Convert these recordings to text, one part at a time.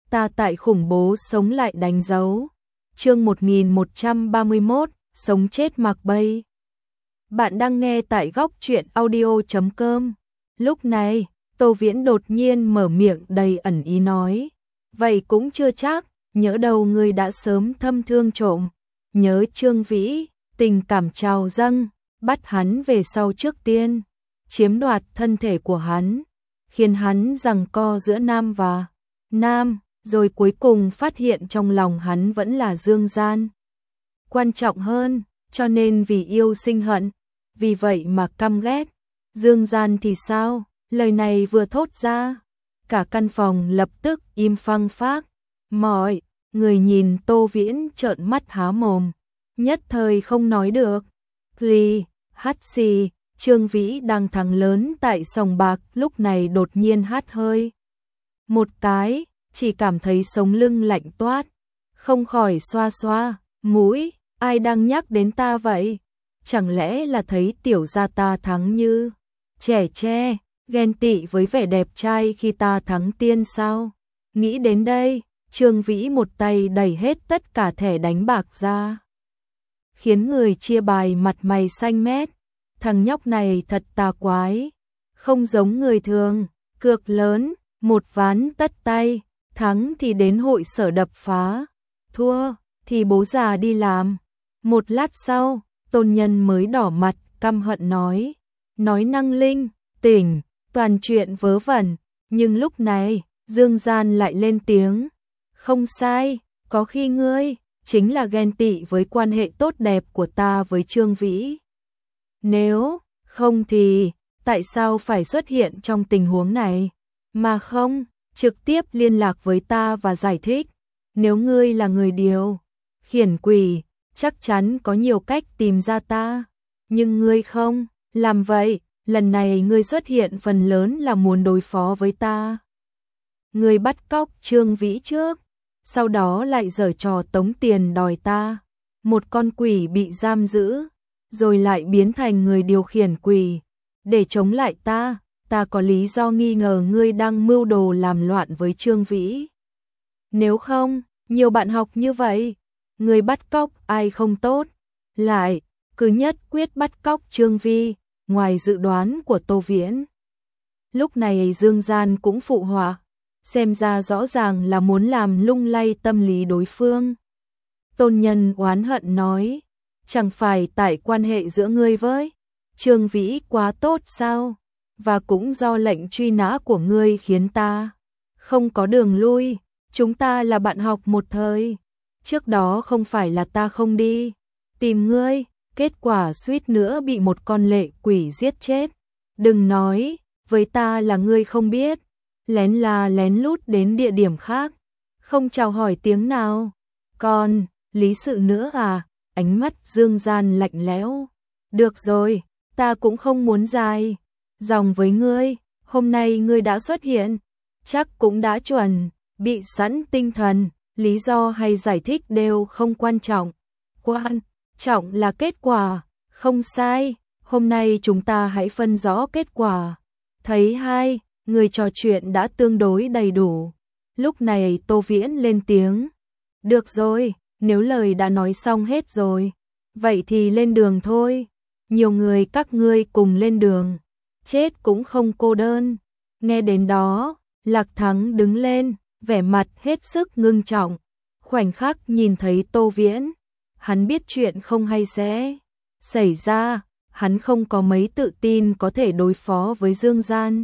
ta tại khủng bố sống lại đánh dấu. Chương 1131, sống chết mặc bay. Bạn đang nghe tại góc truyện audio.com. Lúc này, Tô Viễn đột nhiên mở miệng đầy ẩn ý nói. Vậy cũng chưa chắc, nhỡ đâu ngươi đã sớm thâm thương trộm. Nhớ Trương Vĩ, tình cảm trào dâng, bắt hắn về sau trước tiên. Chiếm đoạt thân thể của hắn, khiến hắn giằng co giữa nam và nam, rồi cuối cùng phát hiện trong lòng hắn vẫn là Dương Gian. Quan trọng hơn, cho nên vì yêu sinh hận, vì vậy mà căm ghét. Dương Gian thì sao? Lời này vừa thốt ra, cả căn phòng lập tức im phăng phác. Mọi người nhìn Tô Viễn trợn mắt há mồm, nhất thời không nói được. Li, hắt xì, Trương Vĩ đang thắng lớn tại sòng bạc lúc này đột nhiên hắt hơi. Một cái, chỉ cảm thấy sống lưng lạnh toát, không khỏi xoa xoa mũi, ai đang nhắc đến ta vậy? Chẳng lẽ là thấy tiểu gia ta thắng như trẻ tre, ghen tị với vẻ đẹp trai khi ta thắng tiên sao? Nghĩ đến đây, Trương Vĩ một tay đẩy hết tất cả thẻ đánh bạc ra, khiến người chia bài mặt mày xanh mét. Thằng nhóc này thật tà quái, không giống người thường, cược lớn, một ván tất tay, thắng thì đến hội sở đập phá, thua thì bố già đi làm. Một lát sau, Tôn Nhân mới đỏ mặt, căm hận nói năng linh, tỉnh, toàn chuyện vớ vẩn. Nhưng lúc này, Dương Gian lại lên tiếng, không sai, có khi ngươi chính là ghen tị với quan hệ tốt đẹp của ta với Trương Vĩ. Nếu không thì, tại sao phải xuất hiện trong tình huống này, mà không trực tiếp liên lạc với ta và giải thích? Nếu ngươi là người điều khiển quỷ, chắc chắn có nhiều cách tìm ra ta, nhưng ngươi không làm vậy. Lần này ngươi xuất hiện phần lớn là muốn đối phó với ta. Ngươi bắt cóc Trương Vĩ trước, sau đó lại giở trò tống tiền đòi ta, một con quỷ bị giam giữ, rồi lại biến thành người điều khiển quỷ để chống lại ta. Ta có lý do nghi ngờ ngươi đang mưu đồ làm loạn với Trương Vĩ. Nếu không, nhiều bạn học như vậy, ngươi bắt cóc ai không tốt, lại cứ nhất quyết bắt cóc Trương Vi, ngoài dự đoán của Tô Viễn. Lúc này Dương Gian cũng phụ họa, xem ra rõ ràng là muốn làm lung lay tâm lý đối phương. Tôn Nhân oán hận nói, chẳng phải tại quan hệ giữa ngươi với Trương Vĩ quá tốt sao? Và cũng do lệnh truy nã của ngươi khiến ta không có đường lui. Chúng ta là bạn học một thời, trước đó không phải là ta không đi tìm ngươi, kết quả suýt nữa bị một con lệ quỷ giết chết. Đừng nói với ta là ngươi không biết, lén lút đến địa điểm khác, không chào hỏi tiếng nào. Còn lý sự nữa à? Ánh mắt Dương Gian lạnh lẽo. Được rồi, ta cũng không muốn dài dòng với ngươi. Hôm nay ngươi đã xuất hiện, chắc cũng đã chuẩn bị sẵn tinh thần. Lý do hay giải thích đều không quan trọng, quan trọng là kết quả. Không sai, hôm nay chúng ta hãy phân rõ kết quả. Thấy hai người trò chuyện đã tương đối đầy đủ, lúc này Tô Viễn lên tiếng. Được rồi, nếu lời đã nói xong hết rồi, vậy thì lên đường thôi. Nhiều người các ngươi cùng lên đường, chết cũng không cô đơn. Nghe đến đó, Lạc Thắng đứng lên, vẻ mặt hết sức ngưng trọng. Khoảnh khắc nhìn thấy Tô Viễn, hắn biết chuyện không hay sẽ xảy ra. Hắn không có mấy tự tin có thể đối phó với Dương Gian,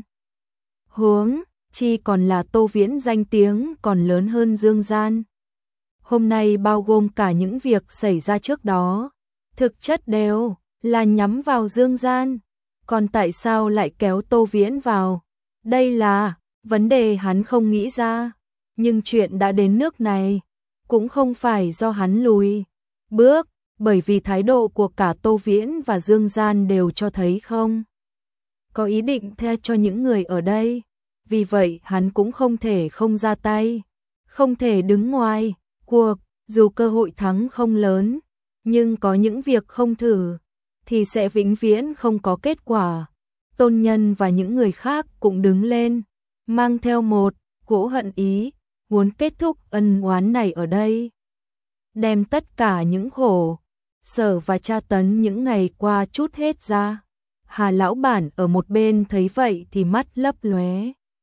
huống chi còn là Tô Viễn danh tiếng còn lớn hơn Dương Gian. Hôm nay bao gồm cả những việc xảy ra trước đó, thực chất đều là nhắm vào Dương Gian. Còn tại sao lại kéo Tô Viễn vào? Đây là vấn đề hắn không nghĩ ra. Nhưng chuyện đã đến nước này, cũng không phải do hắn lùi bước, bởi vì thái độ của cả Tô Viễn và Dương Gian đều cho thấy không có ý định tha cho những người ở đây. Vì vậy hắn cũng không thể không ra tay, không thể đứng ngoài cuộc. Dù cơ hội thắng không lớn, nhưng có những việc không thử thì sẽ vĩnh viễn không có kết quả. Tôn Nhân và những người khác cũng đứng lên, mang theo một cỗ hận ý, muốn kết thúc ân oán này ở đây. Đem tất cả những khổ sở và tra tấn những ngày qua trút hết ra. Hà lão bản ở một bên thấy vậy thì mắt lấp lóe.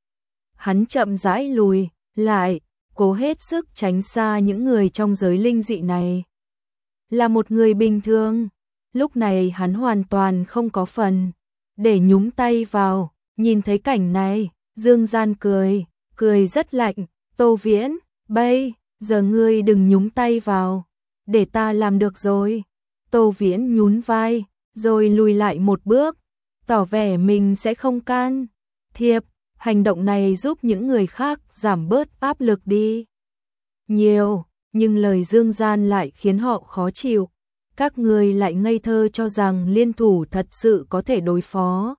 Hắn chậm rãi lùi lại, cố hết sức tránh xa những người trong giới linh dị này. Là một người bình thường, lúc này hắn hoàn toàn không có phần để nhúng tay vào. Nhìn thấy cảnh này, Dương Gian cười rất lạnh. Tô Viễn, bây giờ ngươi đừng nhúng tay vào, để ta làm được rồi. Tô Viễn nhún vai, rồi lùi lại một bước, tỏ vẻ mình sẽ không can thiệp. Hành động này giúp những người khác giảm bớt áp lực đi nhiều, nhưng lời Dương Gian lại khiến họ khó chịu. Các người lại ngây thơ cho rằng liên thủ thật sự có thể đối phó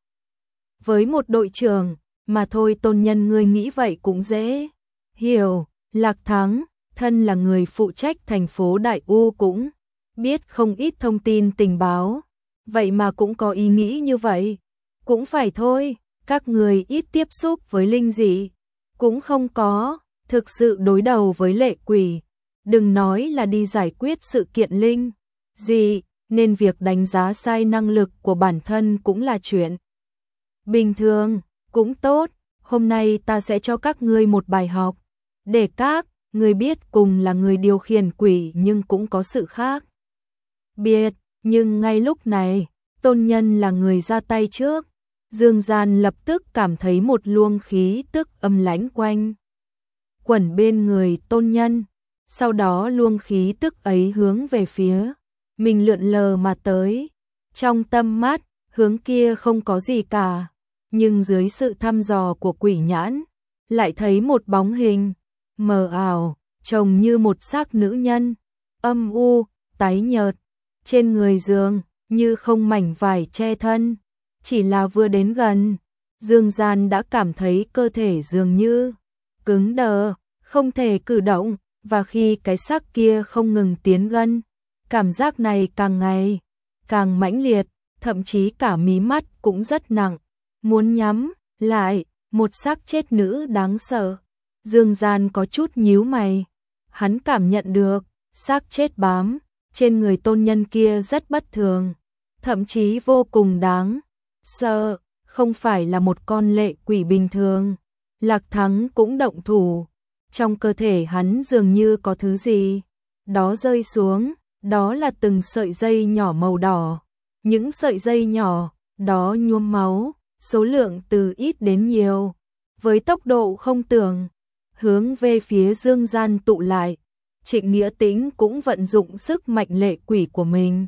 với một đội trưởng, mà thôi. Tôn Nhân, ngươi nghĩ vậy cũng dễ hiểu. Lạc Thắng, thân là người phụ trách thành phố Đại U, cũng biết không ít thông tin tình báo, vậy mà cũng có ý nghĩ như vậy. Cũng phải thôi, các người ít tiếp xúc với linh dị, cũng không có thực sự đối đầu với lệ quỷ, đừng nói là đi giải quyết sự kiện linh dị, nên việc đánh giá sai năng lực của bản thân cũng là chuyện bình thường. Cũng tốt, hôm nay ta sẽ cho các ngươi một bài học, để các ngươi biết cùng là người điều khiển quỷ nhưng cũng có sự khác biệt. Nhưng ngay lúc này, Tôn Nhân là người ra tay trước. Dương Gian lập tức cảm thấy một luồng khí tức âm lãnh quanh quẩn bên người Tôn Nhân. Sau đó luồng khí tức ấy hướng về phía mình lượn lờ mà tới. Trong tâm mắt, hướng kia không có gì cả, nhưng dưới sự thăm dò của quỷ nhãn, lại thấy một bóng hình mờ ảo, trông như một xác nữ nhân, âm u, tái nhợt, trên người dường như không mảnh vải che thân. Chỉ là vừa đến gần, Dương Gian đã cảm thấy cơ thể dường như cứng đờ, không thể cử động, và khi cái xác kia không ngừng tiến gần, cảm giác này càng ngày càng mãnh liệt, thậm chí cả mí mắt cũng rất nặng, muốn nhắm lại. Một xác chết nữ đáng sợ. Dương Gian có chút nhíu mày, hắn cảm nhận được xác chết bám trên người Tôn Nhân kia rất bất thường, thậm chí vô cùng đáng sợ, không phải là một con lệ quỷ bình thường. Lạc Thắng cũng động thủ, trong cơ thể hắn dường như có thứ gì đó rơi xuống, đó là từng sợi dây nhỏ màu đỏ. Những sợi dây nhỏ đó nhuốm máu, số lượng từ ít đến nhiều, với tốc độ không tưởng, hướng về phía Dương Gian tụ lại. Trịnh Nghĩa Tĩnh cũng vận dụng sức mạnh lệ quỷ của mình.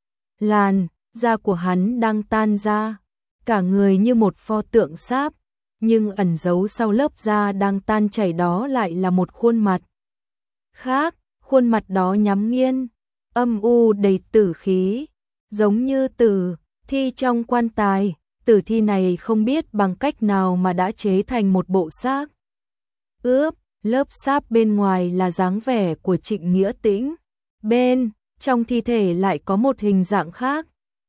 Làn da của hắn đang tan ra, cả người như một pho tượng sáp, nhưng ẩn giấu sau lớp da đang tan chảy đó lại là một khuôn mặt khác. Khuôn mặt đó nhắm nghiền, âm u đầy tử khí, giống như tử thi trong quan tài. Tử thi này không biết bằng cách nào mà đã chế thành một bộ xác ướp, lớp sáp bên ngoài là dáng vẻ của Trịnh Nghĩa Tĩnh, bên trong thi thể lại có một hình dạng khác.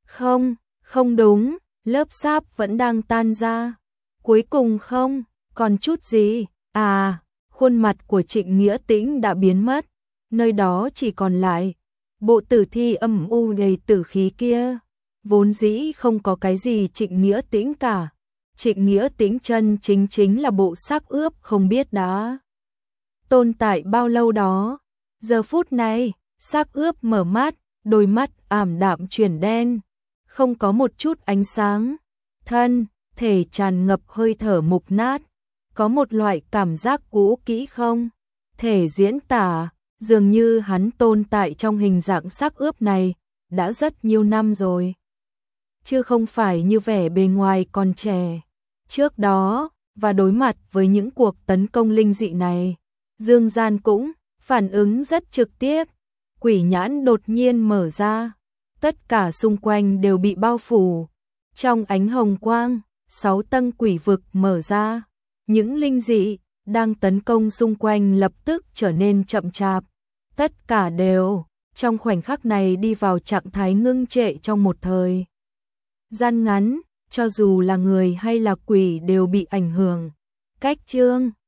Không đúng, lớp sáp vẫn đang tan ra, cuối cùng không còn chút gì. Khuôn mặt của Trịnh Nghĩa Tĩnh đã biến mất, nơi đó chỉ còn lại bộ tử thi âm u đầy tử khí kia. Vốn dĩ không có cái gì Trịnh Nghĩa Tĩnh cả. Trịnh Nghĩa Tĩnh chân chính là bộ xác ướp không biết đã tồn tại bao lâu đó. Giờ phút này, xác ướp mở mắt, đôi mắt ảm đạm chuyển đen, không có một chút ánh sáng, thân thể tràn ngập hơi thở mục nát, có một loại cảm giác cũ kỹ không thể diễn tả, dường như hắn tồn tại trong hình dạng xác ướp này đã rất nhiều năm rồi, chứ không phải như vẻ bề ngoài còn trẻ trước đó. Và đối mặt với những cuộc tấn công linh dị này, Dương Gian cũng phản ứng rất trực tiếp. Quỷ nhãn đột nhiên mở ra, tất cả xung quanh đều bị bao phủ trong ánh hồng quang. 6 tầng quỷ vực mở ra, những linh dị đang tấn công xung quanh lập tức trở nên chậm chạp, tất cả đều trong khoảnh khắc này đi vào trạng thái ngưng trệ trong một thời gian ngắn. Cho dù là người hay là quỷ đều bị ảnh hưởng. Cách chương